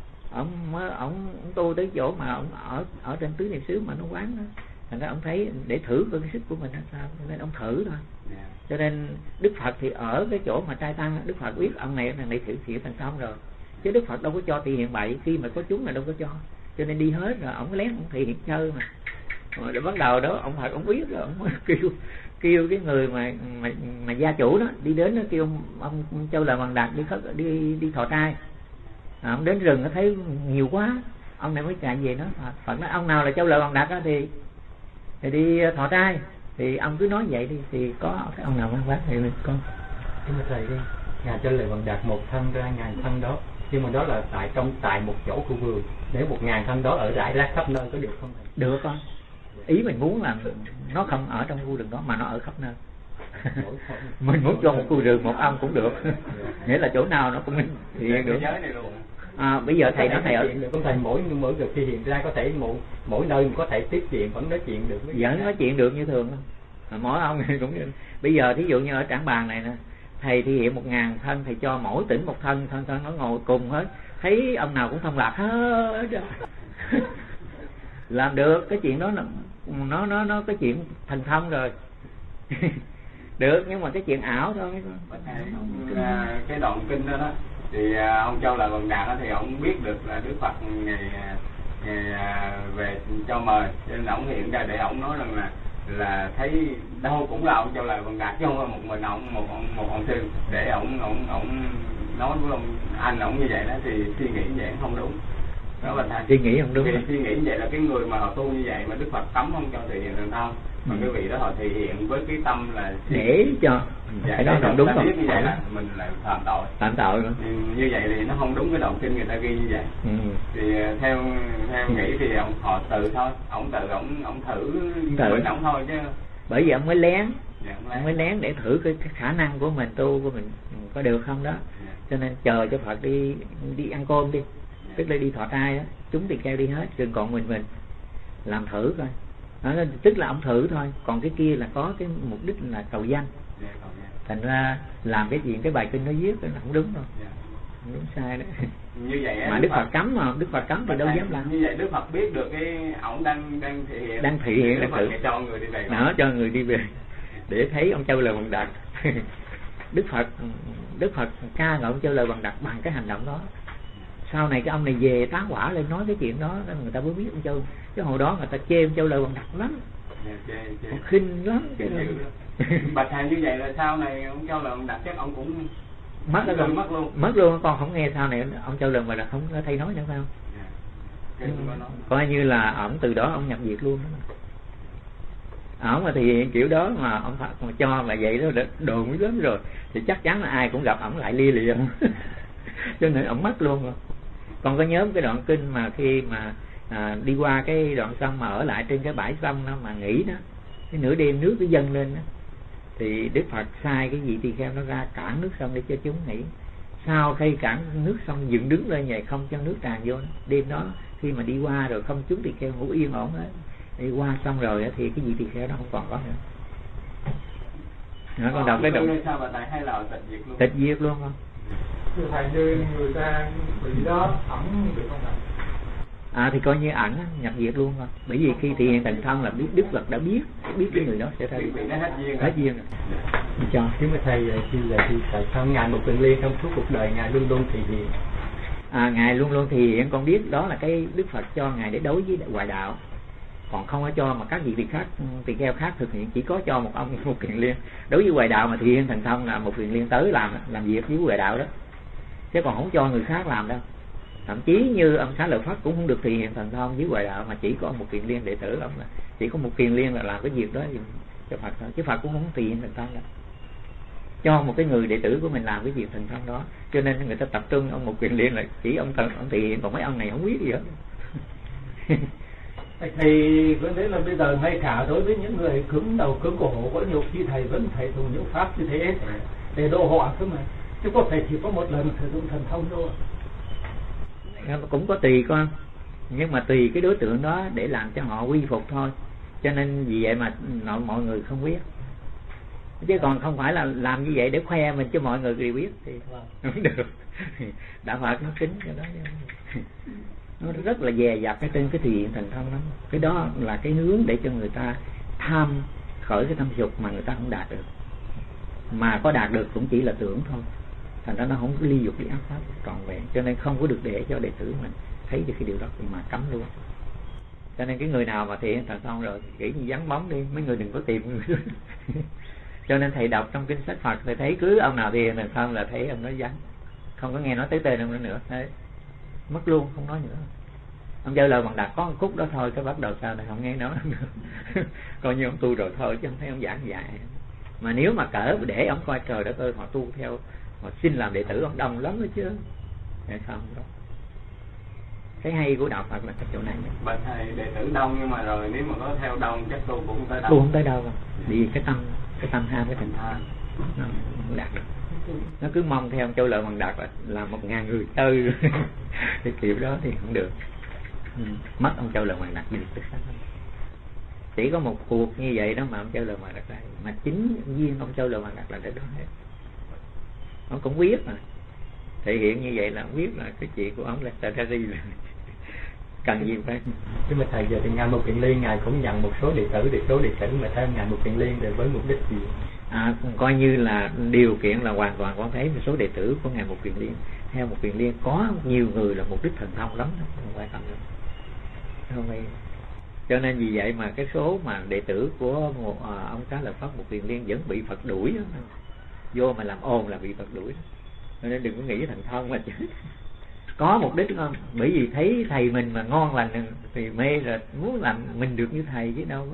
Speaker 1: Ổng tu tới chỗ mà ổng ở trên tứ niệm xứ mà nó quán đó, thành ra ổng thấy để thử cái sức của mình là sao, cho nên ổng thử thôi. Cho nên Đức Phật thì ở cái chỗ mà trai tăng, Đức Phật biết ông này thực hiện thành công rồi, chứ Đức Phật đâu có cho thị hiện bậy, khi mà có chúng là đâu có cho. Cho nên đi hết rồi ổng lén ổng thị hiện chơi mà. Rồi bắt đầu đó ông Phật ổng biết rồi, ổng kêu cái người mà gia chủ đó đi đến, nó kêu ông Châu Lợi Vần Đạt đi thọ trai. Ông đến rừng nó thấy nhiều quá, ông này mới chạy về nói Phật nói ông nào là Châu Lợi Vần Đạt đó thì đi thọ trai, thì ông cứ nói vậy đi, thì có cái ông nào mang quán thì mình con.
Speaker 4: Nhưng mà thầy đi, ngài Châu Lợi Vần Đạt một thân ra ngàn thân đó, nhưng mà đó là tại một chỗ khu vườn, để 1000 thân đó ở rải rác khắp nơi có được không thầy?
Speaker 1: Được con. Ý mình muốn là nó không ở trong khu rừng đó mà nó ở khắp nơi. Mình muốn cho một khu rừng một ông cũng được. Nghĩa là chỗ nào nó cũng hiện được. Bây giờ thầy nói thầy ở
Speaker 4: con thầy mỗi việc khi hiện ra có thể mỗi nơi có thể tiếp chuyện vẫn nói chuyện được.
Speaker 1: Vẫn nói chuyện được như thường. Mỗi ông cũng như. Bây giờ thí dụ như ở Trảng Bàng này nè, thầy thi hiện 1000 thân, thầy cho mỗi tỉnh một thân nó ngồi cùng hết, thấy ông nào cũng thông lạc hết. Làm được cái chuyện đó, nó cái chuyện thành thông rồi. Được, nhưng mà cái chuyện ảo thôi.
Speaker 5: Cái đoạn kinh đó thì ông Châu Lợi Vần Đạt thì ông biết được là Đức Phật ngày về cho mời, cho nên ông hiện ra để ông nói rằng là thấy đâu cũng là ông Châu Lợi Vần Đạt chứ không phải một mình ông, một ông sư, để ông nói với ông như vậy đó, thì suy nghĩ như vậy không đúng. Đó là thầy.
Speaker 1: Suy nghĩ không đúng.
Speaker 5: Vì suy nghĩ như vậy là cái người mà họ tu như vậy mà Đức Phật cấm không cho thể hiện thần thông, mà cái vị đó họ thể hiện với cái tâm là
Speaker 1: để cho
Speaker 5: cái đó không đúng. Biết như vậy là mình lại phạm tội nữa. Như vậy thì nó không đúng cái đoạn kinh người ta ghi như vậy. Thì theo nghĩ thì họ tự thôi, ông thử mình ông thôi chứ.
Speaker 1: Bởi vì ông mới lén. Ông mới lén để thử cái khả năng của mình, tu của mình có được không đó. Cho nên chờ cho Phật đi ăn cơm đi, tức là đi thọ trai đó, chúng thì kêu đi hết, chừng còn mình làm thử coi. Đó, tức là ông thử thôi, còn cái kia là có cái mục đích là cầu danh. Thành ra làm cái chuyện cái bài kinh nó viết là không đúng đâu. Không đúng, sai đó.
Speaker 5: Như vậy
Speaker 1: mà Đức Phật cấm mà, Đức Phật cấm thì đâu dám làm.
Speaker 5: Như vậy Đức Phật biết được cái ổng đang thể
Speaker 1: hiện
Speaker 5: Đức Phật cho người đi về.
Speaker 1: Đó, cho người đi về để thấy ông Châu Lợi Vần Đạt. Đức Phật ca ngợi ông Châu Lợi Vần Đạt bằng cái hành động đó. Sau này cái ông này về tá hỏa lên nói cái chuyện đó, người ta mới biết ông Châu. Chứ hồi đó người ta chê ông Châu Lợi Vần Đạt lắm, khinh lắm.
Speaker 5: Bạch thầy như vậy là sau này ông Châu Lợi Vần Đạt chắc ông cũng
Speaker 1: mất luôn. Con không nghe sau này ông Châu Lợi Vần Đạt không có thay nói nữa phải không? Coi như là ổng từ đó ông nhập diệt luôn đó. Ổng mà thì kiểu đó mà ông Phật mà cho mà vậy đó đồn lắm rồi, thì chắc chắn là ai cũng gặp ổng lại lia lịa. Cho nên ổng mất luôn rồi. Còn có nhớ cái đoạn kinh mà khi mà đi qua cái đoạn sông mà ở lại trên cái bãi sông đó mà nghỉ đó, cái nửa đêm nước nó dâng lên đó, thì Đức Phật sai cái vị tỳ kheo nó ra cản nước sông để cho chúng nghỉ. sau khi cản nước xong dựng đứng lên vậy không cho nước tràn vô. Đêm đó khi mà đi qua rồi không chúng tỳ kheo ngủ yên ổn hết, đi qua xong rồi thì cái vị tỳ kheo đó không còn có nữa. Nó còn đọc cái động
Speaker 5: sao mà thầy hay là tịch diệt luôn?
Speaker 1: Tịch diệt luôn không?
Speaker 4: Thưa thầy, như người ta bị đó ẩn được không ạ?
Speaker 1: Thì coi như ẩn nhập diệt luôn không? Bởi vì khi thị hiện thành thân là biết Đức Phật đã biết cái người đó sẽ ra
Speaker 5: bị nó hết duyên
Speaker 1: hết duyên rồi. Cho
Speaker 6: nhưng mà thầy khi là tại sao ngài một quyền liên trong suốt cuộc đời ngài luôn luôn thì
Speaker 1: ngài luôn luôn thì hiện con biết đó là cái Đức Phật cho ngài để đối với ngoại đạo, còn không có cho mà các vị khác tỳ kheo khác thực hiện, chỉ có cho một ông một quyền liên. Đối với ngoại đạo mà thị hiện thành thân là một quyền liên tới làm việc với ngoại đạo đó, chứ còn không cho người khác làm đâu. Thậm chí như ông Xá Lợi Phất cũng không được thị hiện thành thân với ngoại đạo, mà chỉ có một quyền liên đệ tử ông là chỉ có một quyền liên là làm cái việc đó cho Phật thôi, chứ Phật cũng không thị hiện thành thân đâu, cho một cái người đệ tử của mình làm cái việc thành thân đó. Cho nên người ta tập trung ông một quyền liên là chỉ ông thị hiện, còn mấy ông này không biết gì hết.
Speaker 4: Thì vấn đề là bây giờ ngay cả đối với những người cứng đầu cứng cổ, có nhiều khi thầy vẫn phải dùng những pháp như thế để độ họ cơ mà, chứ có thể chỉ có một lần sử dụng thần thông thôi.
Speaker 1: Cũng có tùy con, nhưng mà tùy cái đối tượng đó để làm cho họ quy phục thôi. Cho nên vì vậy mà mọi người không biết, chứ còn không phải là làm như vậy để khoe mình cho mọi người đều biết thì không được. Đạo Phật nó kính cái đó, nó rất là dè dặt cái trên cái thị hiện thành thân lắm. Cái đó là cái hướng để cho người ta tham khởi cái tâm dục mà người ta không đạt được, mà có đạt được cũng chỉ là tưởng thôi. Thành ra nó không có ly dục đi ác pháp trọn vẹn, cho nên không có được để cho đệ tử mình thấy được cái điều đó mà cấm luôn. Cho nên cái người nào mà thị hiện thành thân rồi nghĩ như vắng bóng đi, mấy người đừng có tìm người. Cho nên thầy đọc trong kinh sách Phật thầy thấy cứ ông nào thị hiện thành thân là thấy ông nói vắng, không có nghe nói tới tên ông nữa, thế mất luôn, không nói nữa. Ông Chơi Lời Bằng Đạt có một khúc đó thôi, cái bắt đầu sau này không nghe nói nữa. Coi như ông tu rồi thôi, chứ không thấy ông giảng dạy. Mà nếu mà cỡ để ông coi trời đất ơi, họ tu theo, họ xin làm đệ tử ông đông lắm đó chứ. Để sao không đó. Cái hay của đạo Phật là cái chỗ này.
Speaker 5: Bạch thầy đệ tử đông, nhưng mà rồi nếu mà có theo đông chắc tu cũng không tới đâu.
Speaker 1: Tu không tới đâu đâu. Vì cái tâm ham, cái tình tha nó không đạt được. Nó cứ mong theo ông Châu Lợi Bằng Đạt là 1000 người tư. Cái kiểu đó thì không được. Mất ông Châu Lợi Bằng Đạt đi tức sắc. Chỉ có một cuộc như vậy đó mà ông Châu Lợi Bằng Đạt lại, mà chính viên ông Châu Lợi Bằng Đạt là để đó hết. Ông cũng biết mà thể hiện như vậy là ông biết là cái chuyện của ông là ra đi là cần gì phải.
Speaker 6: Nhưng mà thầy giờ thì ngài một quyền liên ngài cũng nhận một số đệ tử mà theo ngài một quyền liên để với mục đích gì?
Speaker 1: Coi như là điều kiện là hoàn toàn con thấy một số đệ tử của ngài một quyền liên theo một quyền liên có nhiều người là mục đích thần thông lắm, không phải không đâu, không phải. Cho nên vì vậy mà cái số mà đệ tử của ông Xá Lợi Phất một quyền liên vẫn bị Phật đuổi đó. Vô mà làm ồn là bị Phật đuổi, cho nên đừng có nghĩ thần thông mà chứ. Có mục đích không? Bởi vì thấy thầy mình mà ngon lành thì mê rồi, muốn làm mình được như thầy chứ đâu.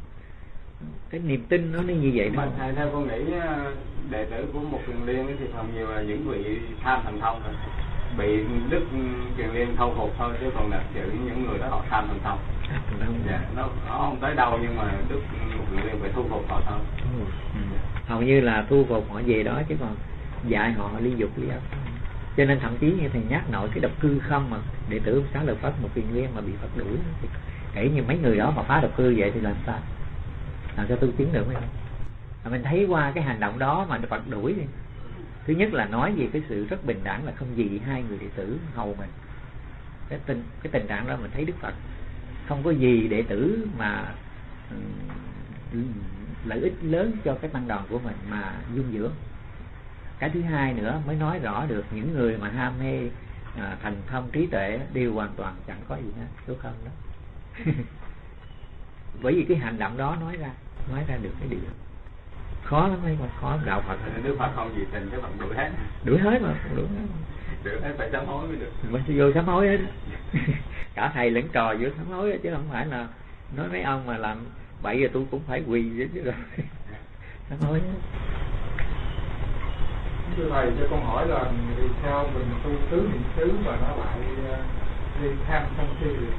Speaker 1: Cái niềm tin nó như vậy
Speaker 5: mà thầy theo con nghĩ đệ tử của một quyền liên thì phần nhiều là những vị tham thần thông rồi, bị đức quyền liên thâu phục thôi, chứ còn là những người đó họ tham thần thông. Dạ, nó không tới đâu, nhưng mà đức một quyền liên phải thu phục họ thôi.
Speaker 1: Hầu như là thu phục họ về đó, chứ còn dạy họ ly dục ly ác. Cho nên thậm chí như thầy nhắc nội cái độc cư không mà đệ tử ông Xá Lợi Phất một quyền liên mà bị Phật đuổi, kể như mấy người đó mà phá độc cư vậy thì làm sao tu tiến được hay không? Mình thấy qua cái hành động đó mà Phật đuổi đi. Thứ nhất là nói về cái sự rất bình đẳng, là không gì hai người đệ tử hầu mình. Cái tình trạng đó mình thấy Đức Phật không có gì đệ tử mà lợi ích lớn cho cái tăng đoàn của mình mà dung dưỡng. Cái thứ hai nữa mới nói rõ được những người mà ham mê thành thông trí tuệ đều hoàn toàn chẳng có gì hết, đúng không đó. Bởi vì cái hành động đó nói ra được cái điều khó lắm ấy, mà khó đạo Phật.
Speaker 5: Đức Phật không gì tình, chứ Phật đuổi hết mà,
Speaker 1: đuổi hết
Speaker 5: phải sám hối mới được.
Speaker 1: Mình sẽ vô sám hối hết. Cả thầy lẫn trò vô sám hối hết, chứ không phải là nói mấy ông mà làm bậy rồi tôi cũng phải quỳ chứ rồi. Sám hối hết.
Speaker 4: Thưa thầy, cho con hỏi là vì sao mình tu tứ niệm xứ mà nó lại đi tham sân si được?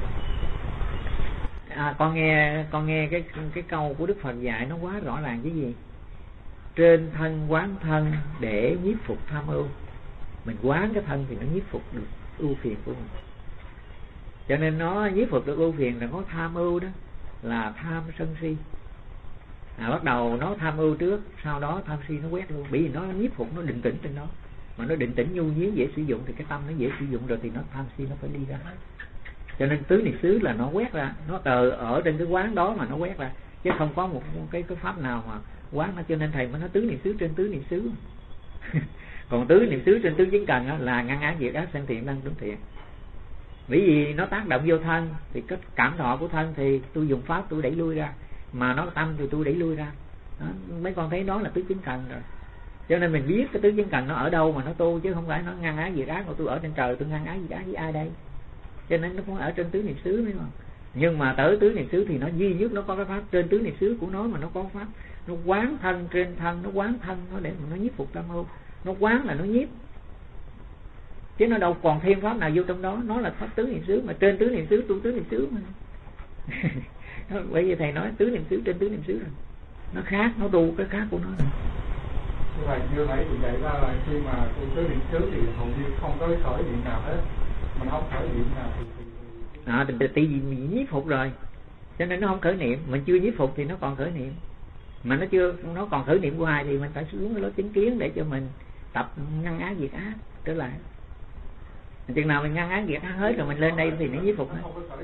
Speaker 1: Con nghe cái câu của Đức Phật dạy nó quá rõ ràng cái gì? Trên thân quán thân để nhiếp phục tham ưu. mình quán cái thân thì nó nhiếp phục được ưu phiền của mình. Cho nên nó nhiếp phục được ưu phiền là có tham ưu đó, là tham sân si. Bắt đầu nó tham ưu trước, sau đó tham si nó quét luôn. Bởi vì nó nhiếp phục, nó định tĩnh trên nó. Mà nó định tĩnh nhu nhuyến dễ sử dụng thì cái tâm nó dễ sử dụng rồi thì nó tham si nó phải đi ra. Cho nên tứ niệm xứ là nó quét ra, nó ở trên cái quán đó mà nó quét ra, chứ không có một cái pháp nào mà quán nó. Cho nên thầy mới nói tứ niệm xứ trên tứ niệm xứ. Còn tứ niệm xứ trên tứ chính cần đó là ngăn ác diệt ác sanh thiện năng tướng thiện. Bởi vì nó tác động vô thân thì cái cảm thọ của thân thì tôi dùng pháp tôi đẩy lui ra, mà nó tâm thì tôi đẩy lui ra đó. Mấy con thấy đó là tứ chính cần rồi. Cho nên mình biết cái tứ chính cần nó ở đâu mà nó tu, chứ không phải nó ngăn ác diệt ác mà tôi ở trên trời tôi ngăn ác diệt ác với ai đây. Cho nên nó cũng ở trên tứ niệm xứ đấy mà. Nhưng mà tới tứ niệm xứ thì nó duy nhất nó có cái pháp trên tứ niệm xứ của nó, mà nó có pháp nó quán thân trên thân, nó quán thân nó để mà nó nhiếp phục tâm ưu. Nó quán là nó nhiếp, chứ nó đâu còn thêm pháp nào vô trong đó. Nó là pháp tứ niệm xứ, mà trên tứ niệm xứ tu tứ niệm xứ mà. Bởi vì thầy nói tứ niệm xứ trên tứ niệm xứ rồi, nó khác, nó tu cái khác của nó rồi.
Speaker 4: Như vậy như nãy thì dạy ra là khi mà tu tứ niệm xứ thì hầu như không có khởi niệm nào hết, mình không khởi niệm nào thì
Speaker 1: tại vì mình nhiếp phục rồi cho nên nó không khởi niệm. Mình chưa nhiếp phục thì nó còn khởi niệm, mà nó còn khởi niệm của ai thì mình phải xuống cái lối chính kiến để cho mình tập ngăn ác diệt ác trở lại. Chừng nào mình ngăn ác diệt ác hết rồi mình lên đây thì nó nhiếp phục hết.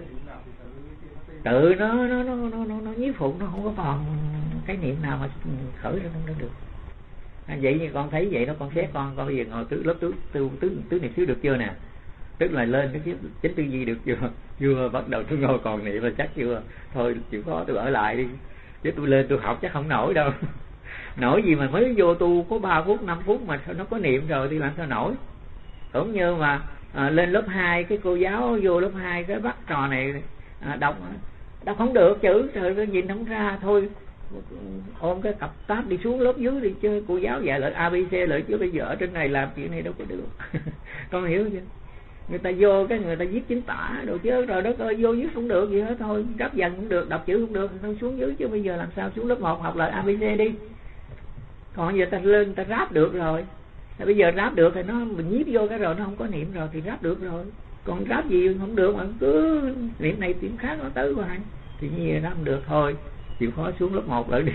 Speaker 1: Tự nó nhiếp phục, nó không có còn cái niệm nào mà khởi ra không được. Vậy như con thấy vậy đó, con xét con bây giờ ngồi lớp tứ niệm xứ được chưa nè? Tức là lên cái chính tư duy được chưa? Chưa, bắt đầu tôi ngồi còn niệm là chắc chưa. Thôi chịu khó tôi ở lại đi, chứ tôi lên tôi học chắc không nổi đâu. Nổi gì mà mới vô tu có 3 phút 5 phút mà nó có niệm rồi thì làm sao nổi. Cũng như mà lên lớp 2 cái cô giáo vô lớp 2 cái bắt trò này đọc không được chữ, trời ơi nhìn không ra, thôi ôm cái cặp táp đi xuống lớp dưới đi, chứ cô giáo dạy lại ABC lại, chứ bây giờ ở trên này làm chuyện này đâu có được. Con hiểu chưa? Người ta vô cái người ta viết chính tả đồ chứ, rồi đó coi vô viết không được gì hết, thôi gấp dần cũng được, đọc chữ không được thôi xuống dưới, chứ bây giờ làm sao xuống lớp 1 học lại ABC đi. Còn giờ ta lên ta ráp được rồi, bây giờ ráp được thì nó mình nhiếp vô cái rồi nó không có niệm rồi thì ráp được rồi. Còn ráp gì không được mà cứ niệm này niệm khác nó tới hoài thì như vậy ráp không được, thôi chịu khó xuống lớp 1 lại đi.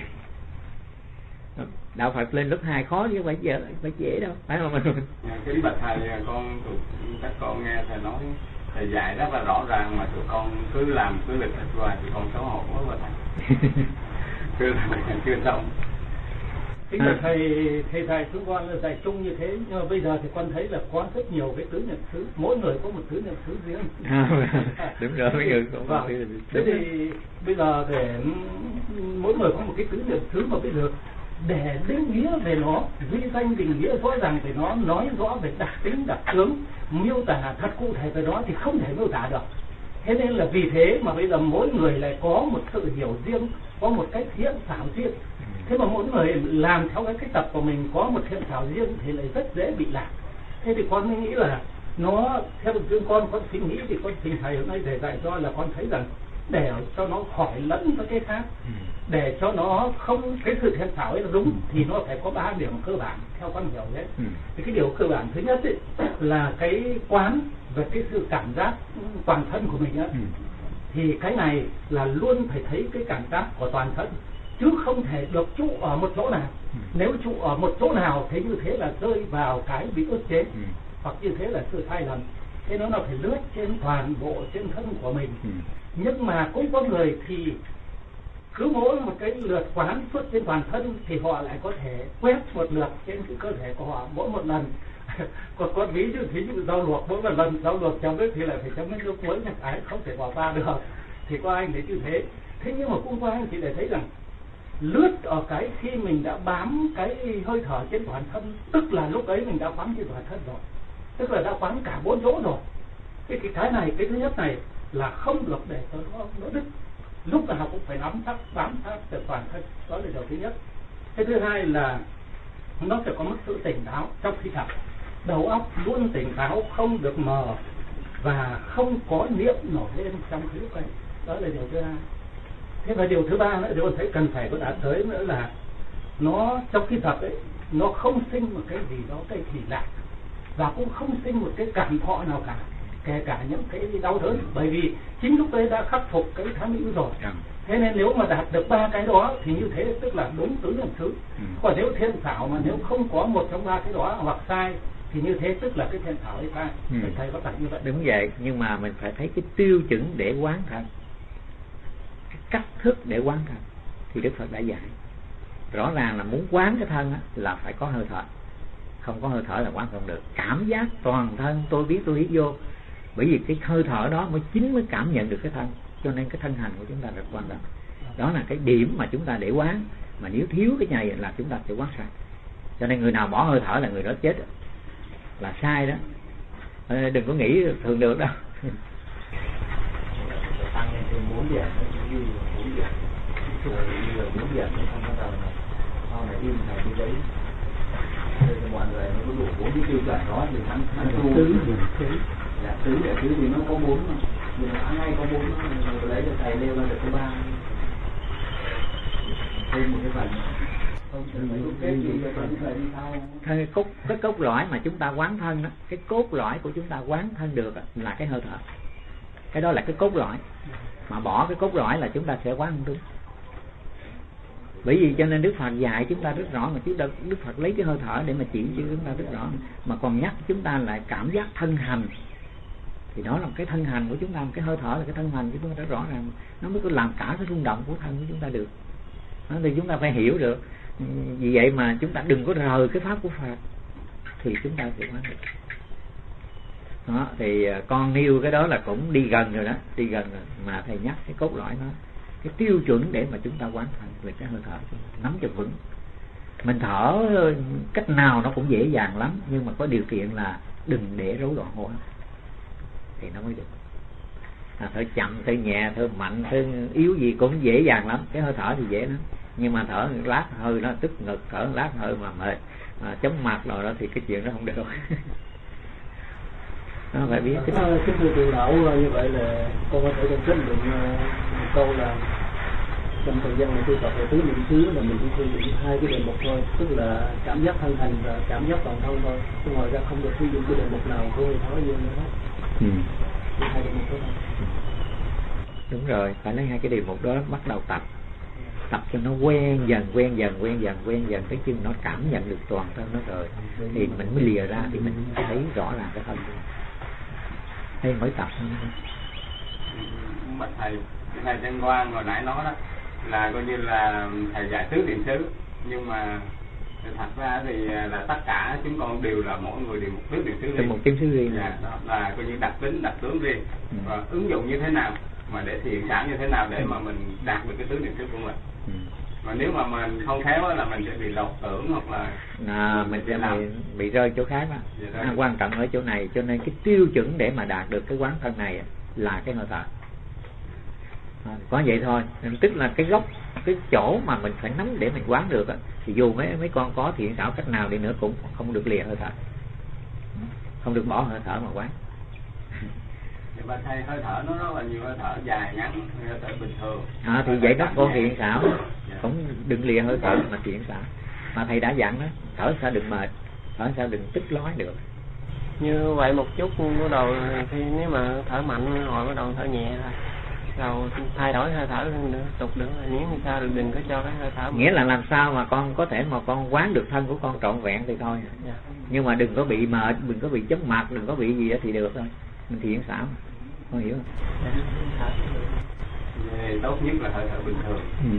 Speaker 1: Đạo Phật lên lớp 2 khó chứ phải dễ đâu, phải không mình?
Speaker 5: Cái bạch thầy, các con nghe thầy nói, thầy dạy rất là rõ ràng mà tụi con cứ làm cứ lịch hoài thì con xấu hổ quá mà thầy. Chưa xong.
Speaker 4: Chính là thầy chúng con là dạy chung như thế, nhưng mà bây giờ thì con thấy là có rất nhiều cái tứ niệm xứ, mỗi người có một tứ niệm xứ riêng.
Speaker 1: Đúng rồi, mấy người cũng có.
Speaker 4: Thế thì bây giờ để mỗi người có một cái tứ niệm xứ, mà bây giờ để định nghĩa về nó, duy danh định nghĩa rõ ràng về nó, nói rõ về đặc tính đặc tướng, miêu tả thật cụ thể về nó thì không thể miêu tả được. Thế nên là vì thế mà bây giờ mỗi người lại có một sự hiểu riêng, có một cách thiện xảo riêng. Thế mà mỗi người làm theo cái tập của mình có một thiện xảo riêng thì lại rất dễ bị lạc. Thế thì con mới nghĩ là nó theo riêng con suy nghĩ thì con trình thầy hôm nay để dạy cho là con thấy rằng để cho nó khỏi lẫn với cái khác, để cho nó không cái sự thiện xảo ấy là đúng thì nó phải có 3 điểm cơ bản theo con hiểu đấy. Thì cái điều cơ bản thứ nhất ấy, là cái quán về cái sự cảm giác toàn thân của mình ấy. Thì cái này là luôn phải thấy cái cảm giác của toàn thân, chứ không thể được trụ ở một chỗ nào. Nếu trụ ở một chỗ nào thế như thế là rơi vào cái bị ức chế, hoặc như thế là sự sai lầm. Thế nó phải lướt trên toàn bộ trên thân của mình. Nhưng mà cũng có người thì cứ mỗi một cái lượt quán suốt trên toàn thân thì họ lại có thể quét một lượt trên cái cơ thể của họ mỗi một lần. Còn con ví dụ rau luộc, mỗi một lần rau luộc chấm ấy thì lại phải chấm nước muối nhặt ái, không thể bỏ qua được. Thì có anh để như thế. Thế nhưng mà cũng có anh thì để thấy rằng lướt ở cái khi mình đã bám cái hơi thở trên toàn thân, tức là lúc ấy mình đã quán trên toàn thân rồi, tức là đã quán cả 4 chỗ rồi. Cái này, cái thứ nhất này là không được để cho nó đứt, lúc nào cũng phải nắm chắc bám sát từ toàn thân, đó là điều thứ nhất. Cái thứ hai là nó phải có một sự tỉnh táo trong khi tập, đầu óc luôn tỉnh táo, không được mờ và không có niệm nổi lên trong cái lúc ấy, đó là điều thứ hai. Thế và điều thứ ba nữa, điều thấy cần phải có đã tới nữa là nó trong khi tập ấy nó không sinh một cái gì đó cái kỳ lạ. và cũng không sinh một cái cảm thọ nào cả, kể cả những cái đau đớn, bởi vì chính lúc đấy đã khắc phục cái tham ưu rồi. Thế nên nếu mà đạt được 3 cái đó thì như thế tức là đúng tứ niệm xứ. Còn nếu thiện xảo mà nếu không có một trong 3 cái đó hoặc sai thì như thế tức là cái thiện xảo ấy sai. Thầy có phải như vậy?
Speaker 1: Đúng vậy, nhưng mà mình phải thấy cái tiêu chuẩn để quán thân, cái cách thức để quán thân thì Đức Phật đã dạy. Rõ ràng là muốn quán cái thân á, là phải có hơi thở, không có hơi thở là quán không được. Cảm giác toàn thân tôi biết vô, bởi vì cái hơi thở đó mới cảm nhận được cái thân. Cho nên cái thân hành của chúng ta rất quan trọng. Đó là cái điểm mà chúng ta để quán. Mà nếu thiếu cái này là chúng ta sẽ quán sai. Cho nên người nào bỏ hơi thở là người đó chết, là sai đó. Đừng có nghĩ thường được đâu.
Speaker 2: Tăng lên thêm 4 điểm, nó như 4 điểm. Rồi như là 4 điểm nó không bắt đầu này. Sau này in này đi đấy. Rồi mọi người nó có đủ 4 cái tiêu chuẩn đó thì hắn tu. Tứ thì nó có 4 mà. Nhưng mà ngay có 4 rồi lấy được thầy nêu ra được có 3. Thêm một cái phần.
Speaker 1: Cái cốt lõi mà chúng ta quán thân đó, cái cốt lõi của chúng ta quán thân được đó, là cái hơi thở. Cái đó là cái cốt lõi. Mà bỏ cái cốt lõi là chúng ta sẽ quán không đúng. Bởi vì cho nên Đức Phật dạy chúng ta rất rõ, mà Đức Phật lấy cái hơi thở để mà chỉ cho chúng ta rất rõ, mà còn nhắc chúng ta lại cảm giác thân hành. Thì đó là cái thân hành của chúng ta, cái hơi thở là cái thân hành của chúng ta rất rõ ràng, nó mới có làm cả cái rung động của thân của chúng ta được. Đó, thì chúng ta phải hiểu được. Vì vậy mà chúng ta đừng có rời cái pháp của Phật thì chúng ta sẽ quán được. Đó, thì con nêu cái đó là cũng đi gần rồi đó, đi gần rồi. Mà thầy nhắc cái cốt lõi nó, cái tiêu chuẩn để mà chúng ta quán thành về cái hơi thở, nắm cho vững. Mình thở cách nào nó cũng dễ dàng lắm, nhưng mà có điều kiện là đừng để rối loạn hô hấp thì nó mới được. Thở chậm, thở nhẹ, thở mạnh, thở yếu gì cũng dễ dàng lắm. Cái hơi thở thì dễ lắm, nhưng mà thở lát hơi nó tức ngực, thở lát hơi mà mệt, chóng mặt rồi đó thì cái chuyện đó không được. Nó phải biết
Speaker 3: cái thưa trường đạo như vậy là con có thể kết luận một câu là trong thời gian này tu tập về tứ niệm xứ là mình chỉ thu dụng 2 cái đề mục thôi, tức là cảm giác thân hành và cảm giác toàn thân thôi, chứ ngoài ra không được sử dụng cái đề mục nào của hơi thở gì nữa hết. Chỉ 2 đề mục đó thôi.
Speaker 1: Đúng rồi, phải lấy 2 cái đề mục đó bắt đầu tập cho nó quen dần tới chừng nó cảm nhận được toàn thân nó rồi thì mình mới lìa ra thì mình thấy rõ ràng cái thân. Hay mới tập
Speaker 5: bạch thầy, cái này Trân Quang hồi nãy nói đó là coi như là thầy dạy tứ niệm xứ, nhưng mà thật ra thì là tất cả chúng con đều là mỗi người đều một tứ niệm xứ riêng,
Speaker 1: một tím xứ riêng.
Speaker 5: Dạ, đó là coi như đặc tính đặc tướng riêng. Và ứng dụng như thế nào mà để thiện xảo như thế nào để mà mình đạt được cái tứ niệm xứ của mình. Mà nếu mà mình không khéo là mình sẽ bị lột tưởng hoặc là
Speaker 1: mình sẽ bị rơi chỗ khác đó. Quan trọng ở chỗ này, cho nên cái tiêu chuẩn để mà đạt được cái quán thân này là cái hơi thở. Có vậy thôi, tức là cái gốc, cái chỗ mà mình phải nắm để mình quán được đó, thì dù mấy con có thiện xảo cách nào đi nữa cũng không được lìa hơi thở, không được bỏ hơi thở mà quán.
Speaker 5: Và thầy hơi thở nó rất là nhiều hơi thở dài ngắn, hơi thở bình thường.
Speaker 1: Thì vậy đó, con thiện xảo cũng đừng lìa hơi thở mà thiện xảo. Mà thầy đã dặn đó, thở sao đừng mệt, thở sao đừng tức lói được.
Speaker 3: Như vậy một chút bắt đầu khi nếu mà thở mạnh rồi bắt đầu thở nhẹ rồi thay đổi hơi thở tục được, nếu như sao đừng có cho cái hơi thở.
Speaker 1: Nghĩa là làm sao mà con có thể mà con quán được thân của con trọn vẹn thì thôi. Nhưng mà đừng có bị mệt, đừng có bị chóng mặt, đừng có bị gì đó thì được thôi. Mình thiện xảo, con hiểu không?
Speaker 5: Tốt nhất là hơi thở bình thường.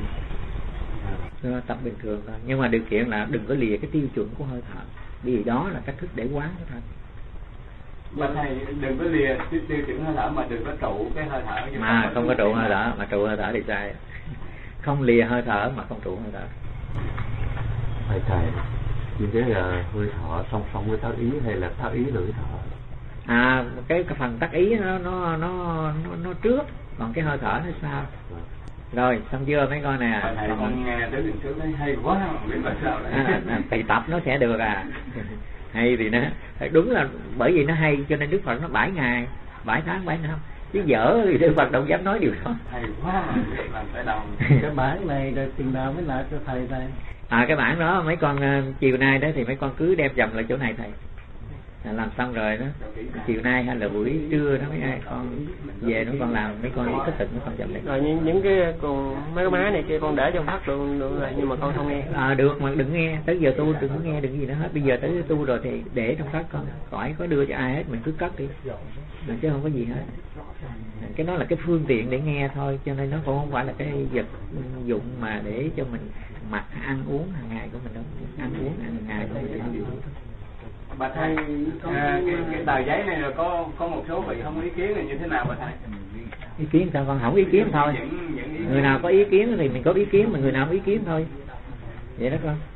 Speaker 1: Tập bình thường thôi. Nhưng mà điều kiện là đừng có lìa cái tiêu chuẩn của hơi thở, vì đó là cách thức để quán cái thân.
Speaker 5: Mà thầy đừng có lìa tiêu chuẩn hơi thở mà đừng có trụ cái hơi thở.
Speaker 1: Mà không có trụ hơi thở, mà trụ hơi thở thì sai. Không lìa hơi thở mà không trụ hơi thở.
Speaker 7: Thầy như thế là hơi thở song song với tác ý hay là tác ý lưỡi thở?
Speaker 1: Cái phần tác ý nó trước, còn cái hơi thở nó sau. Rồi xong chưa mấy con nè?
Speaker 5: Thầy con nghe tới niệm xứ thấy hay quá, không biết là sao lại.
Speaker 1: Thì tập nó sẽ được hay thì nó đúng là bởi vì nó hay cho nên Đức Phật nó 7 ngày 7 tháng 7 năm, chứ dở thì Đức Phật đâu dám nói điều đó.
Speaker 5: Hay quá, làm phải đồng.
Speaker 3: Cái bản này rồi chừng nào mới lại cho thầy đây?
Speaker 1: Cái bản đó mấy con chiều nay đó thì mấy con cứ đem dầm lại chỗ này thầy làm xong rồi đó, chiều nay hay là buổi trưa đó mấy con về nó con làm, mấy con thích thực nó con chậm lại.
Speaker 8: Rồi những cái còn mấy cái máy này kia con để trong thắt luôn được rồi, nhưng mà con không nghe.
Speaker 1: Được mà đừng nghe, tới giờ tu đừng có nghe đừng gì nữa hết. Bây giờ tới tu rồi thì để trong thắt con, khỏi có đưa cho ai hết, mình cứ cất đi chứ không có gì hết. Cái đó là cái phương tiện để nghe thôi, cho nên nó cũng không phải là cái vật dụng mà để cho mình mặc ăn uống hàng ngày của mình đâu. Ăn uống hàng ngày của mình.
Speaker 5: Bà thầy, cái tờ giấy này là có một số vị không ý kiến là như thế nào bà thầy?
Speaker 1: Ý kiến sao con? Không ý kiến thôi. Người nào có ý kiến thì mình có ý kiến, mà người nào không ý kiến thôi. Vậy đó con.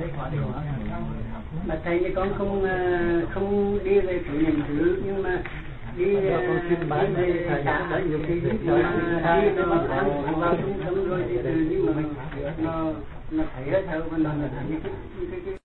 Speaker 3: Mà thầy với con không đi về chủ nhiệm thứ, nhưng mà đi con xin bán về thầy đã nhiều khi đi vào trung tâm rồi thì nhưng mà nó thấy hết theo bên đó là cái